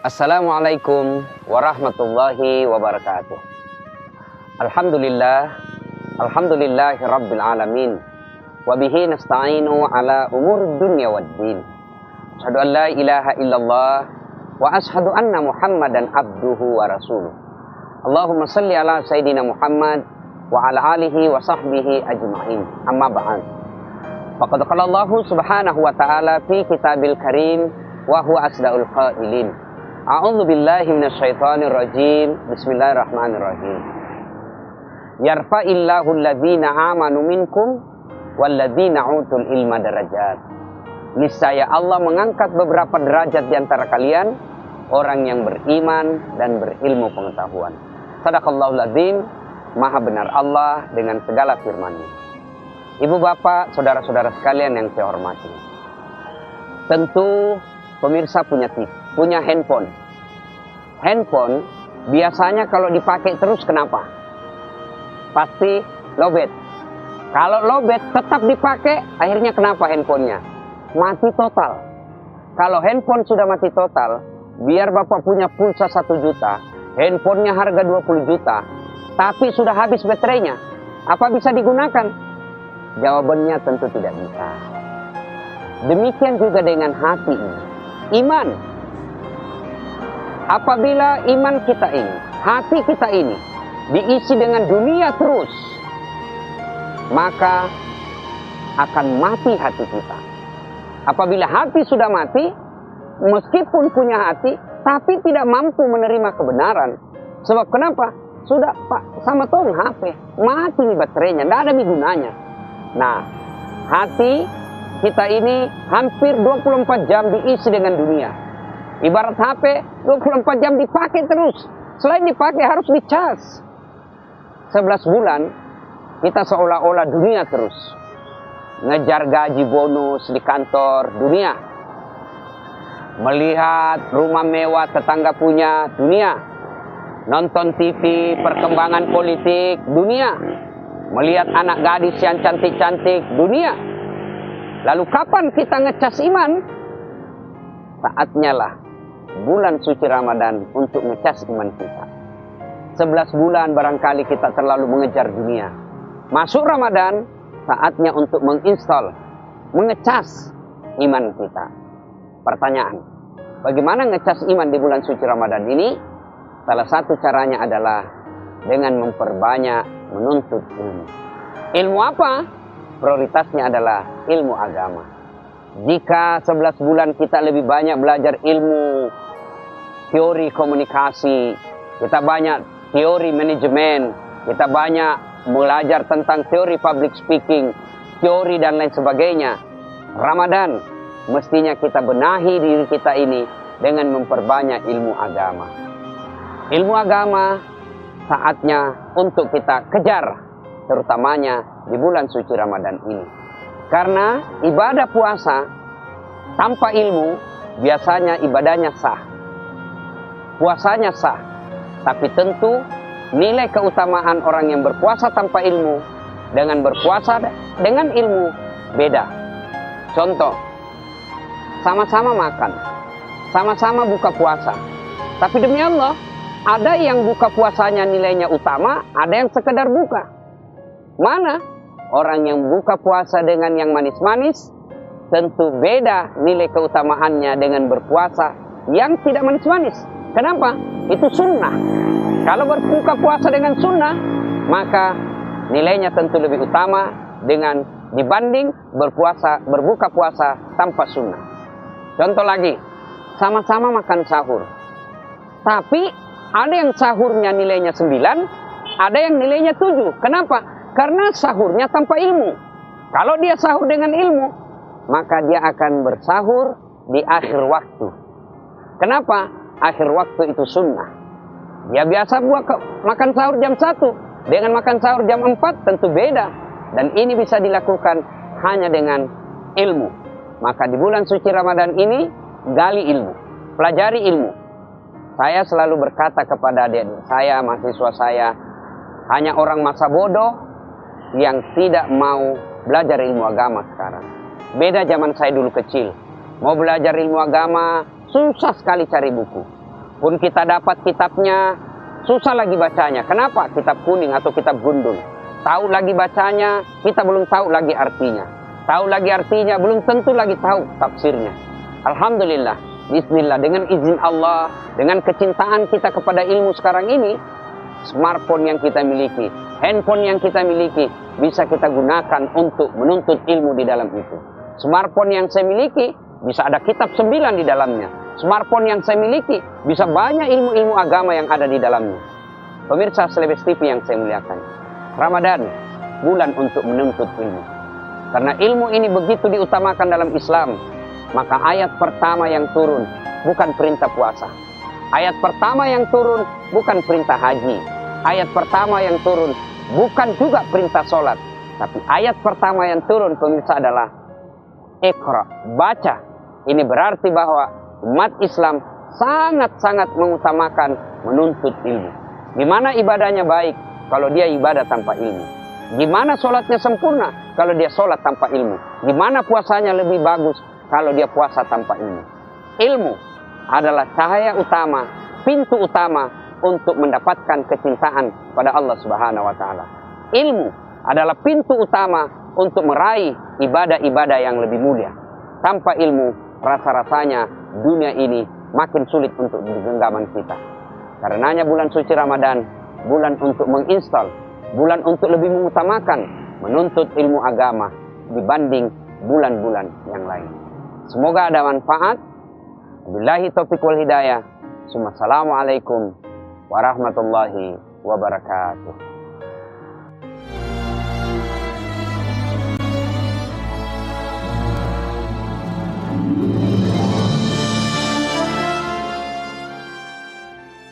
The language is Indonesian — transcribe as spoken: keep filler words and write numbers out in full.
Assalamualaikum warahmatullahi wabarakatuh. Alhamdulillah, alhamdulillahi rabbil alamin. Wabihi nasta'inu ala umur dunya waddin. Asyhadu an la ilaha illallah wa asyhadu anna Muhammadan abduhu wa rasuluh. Allahumma salli ala Sayyidina Muhammad wa ala alihi wa sahbihi ajma'in. Amma ba'd. Faqad qala Allah subhanahu wa ta'ala fi kitabil karim wa huwa asdaqul qailin. A'udzu billahi minasyaitonir rajim. Bismillahirrahmanirrahim. Yarfa'illahu alladzina amanu minkum walladzina utul ilma darajat. Niscaya Allah mengangkat beberapa derajat di antara kalian, orang yang beriman dan berilmu pengetahuan. Shadaqallahul adzim. Maha benar Allah dengan segala firman-Nya. Ibu bapak, saudara-saudara sekalian yang saya hormati. Tentu pemirsa punya T V, punya handphone. Handphone biasanya kalau dipakai terus kenapa? Pasti lowbat. Kalau lowbat tetap dipakai, akhirnya kenapa handphonenya? Mati total. Kalau handphone sudah mati total, biar bapak punya pulsa satu juta, handphonenya harga dua puluh juta, tapi sudah habis baterainya, apa bisa digunakan? Jawabannya tentu tidak bisa. Demikian juga dengan hati ini. Iman. Apabila iman kita ini, hati kita ini diisi dengan dunia terus, maka akan mati hati kita. Apabila hati sudah mati, meskipun punya hati, tapi tidak mampu menerima kebenaran. Sebab kenapa? Sudah Pak, sama tong H P, mati nih baterainya, tidak ada gunanya. Nah, hati kita ini hampir dua puluh empat jam diisi dengan dunia. Ibarat H P dua puluh empat jam dipakai terus. Selain dipakai harus dicas. sebelas bulan kita seolah-olah dunia terus. Ngejar gaji bonus di kantor, dunia. Melihat rumah mewah tetangga punya, dunia. Nonton T V perkembangan politik, dunia. Melihat anak gadis yang cantik-cantik, dunia. Lalu kapan kita ngecas iman? Saatnya lah bulan suci Ramadan untuk ngecas iman kita. sebelas bulan barangkali kita terlalu mengejar dunia. Masuk Ramadan, saatnya untuk menginstal, mengecas iman kita. Pertanyaan, bagaimana ngecas iman di bulan suci Ramadan ini? Salah satu caranya adalah dengan memperbanyak menuntut ilmu. Ilmu apa? Prioritasnya adalah ilmu agama. Jika sebelas bulan kita lebih banyak belajar ilmu teori komunikasi, kita banyak teori manajemen, kita banyak belajar tentang teori public speaking, teori dan lain sebagainya. Ramadan mestinya kita benahi diri kita ini dengan memperbanyak ilmu agama. Ilmu agama saatnya untuk kita kejar, terutamanya di bulan suci Ramadan ini. Karena ibadah puasa tanpa ilmu biasanya ibadahnya sah. Puasanya sah. Tapi tentu nilai keutamaan orang yang berpuasa tanpa ilmu dengan berpuasa dengan ilmu beda. Contoh, sama-sama makan, sama-sama buka puasa. Tapi demi Allah, ada yang buka puasanya nilainya utama, ada yang sekedar buka. Mana? Orang yang buka puasa dengan yang manis-manis, tentu beda nilai keutamaannya dengan berpuasa yang tidak manis-manis. Kenapa? Itu sunnah. Kalau berbuka puasa dengan sunnah, maka nilainya tentu lebih utama dengan dibanding berpuasa berbuka puasa tanpa sunnah. Contoh lagi, sama-sama makan sahur. Tapi ada yang sahurnya nilainya sembilan, ada yang nilainya tujuh. Kenapa? Karena sahurnya tanpa ilmu. Kalau dia sahur dengan ilmu, maka dia akan bersahur di akhir waktu. Kenapa? Akhir waktu itu sunnah. Dia biasa buat makan sahur jam satu. Dengan makan sahur jam empat tentu beda. Dan ini bisa dilakukan hanya dengan ilmu. Maka di bulan suci Ramadan ini, gali ilmu. Pelajari ilmu. Saya selalu berkata kepada adik-adik saya, mahasiswa saya, hanya orang masa bodoh yang tidak mau belajar ilmu agama sekarang. Beda zaman saya dulu kecil. Mau belajar ilmu agama, susah sekali cari buku. Pun kita dapat kitabnya, susah lagi bacanya. Kenapa? Kitab kuning atau kitab gundul. Tahu lagi bacanya, kita belum tahu lagi artinya. Tahu lagi artinya, belum tentu lagi tahu tafsirnya. Alhamdulillah, bismillah, dengan izin Allah, dengan kecintaan kita kepada ilmu sekarang ini, smartphone yang kita miliki, handphone yang kita miliki, bisa kita gunakan untuk menuntut ilmu di dalam itu. Smartphone yang saya miliki, bisa ada kitab sembilan di dalamnya. Smartphone yang saya miliki, bisa banyak ilmu-ilmu agama yang ada di dalamnya. Pemirsa Selebes T V yang saya muliakan, Ramadan, bulan untuk menuntut ilmu. Karena ilmu ini begitu diutamakan dalam Islam, maka ayat pertama yang turun bukan perintah puasa. Ayat pertama yang turun bukan perintah haji. Ayat pertama yang turun bukan juga perintah sholat. Tapi ayat pertama yang turun, pemirsa, adalah Iqra, baca. Ini berarti bahwa umat Islam sangat-sangat mengutamakan menuntut ilmu. Gimana ibadahnya baik kalau dia ibadah tanpa ilmu? Gimana sholatnya sempurna kalau dia sholat tanpa ilmu? Gimana puasanya lebih bagus kalau dia puasa tanpa ilmu? Ilmu adalah cahaya utama, pintu utama untuk mendapatkan kecintaan pada Allah Subhanahu wa taala. Ilmu adalah pintu utama untuk meraih ibadah-ibadah yang lebih mulia. Tanpa ilmu, rasa-rasanya dunia ini makin sulit untuk digenggaman kita. Karenanya bulan suci Ramadan, bulan untuk menginstal, bulan untuk lebih mengutamakan menuntut ilmu agama dibanding bulan-bulan yang lain. Semoga ada manfaat. Billahi taufiq wal hidayah. Assalamualaikum warahmatullahi wabarakatuh.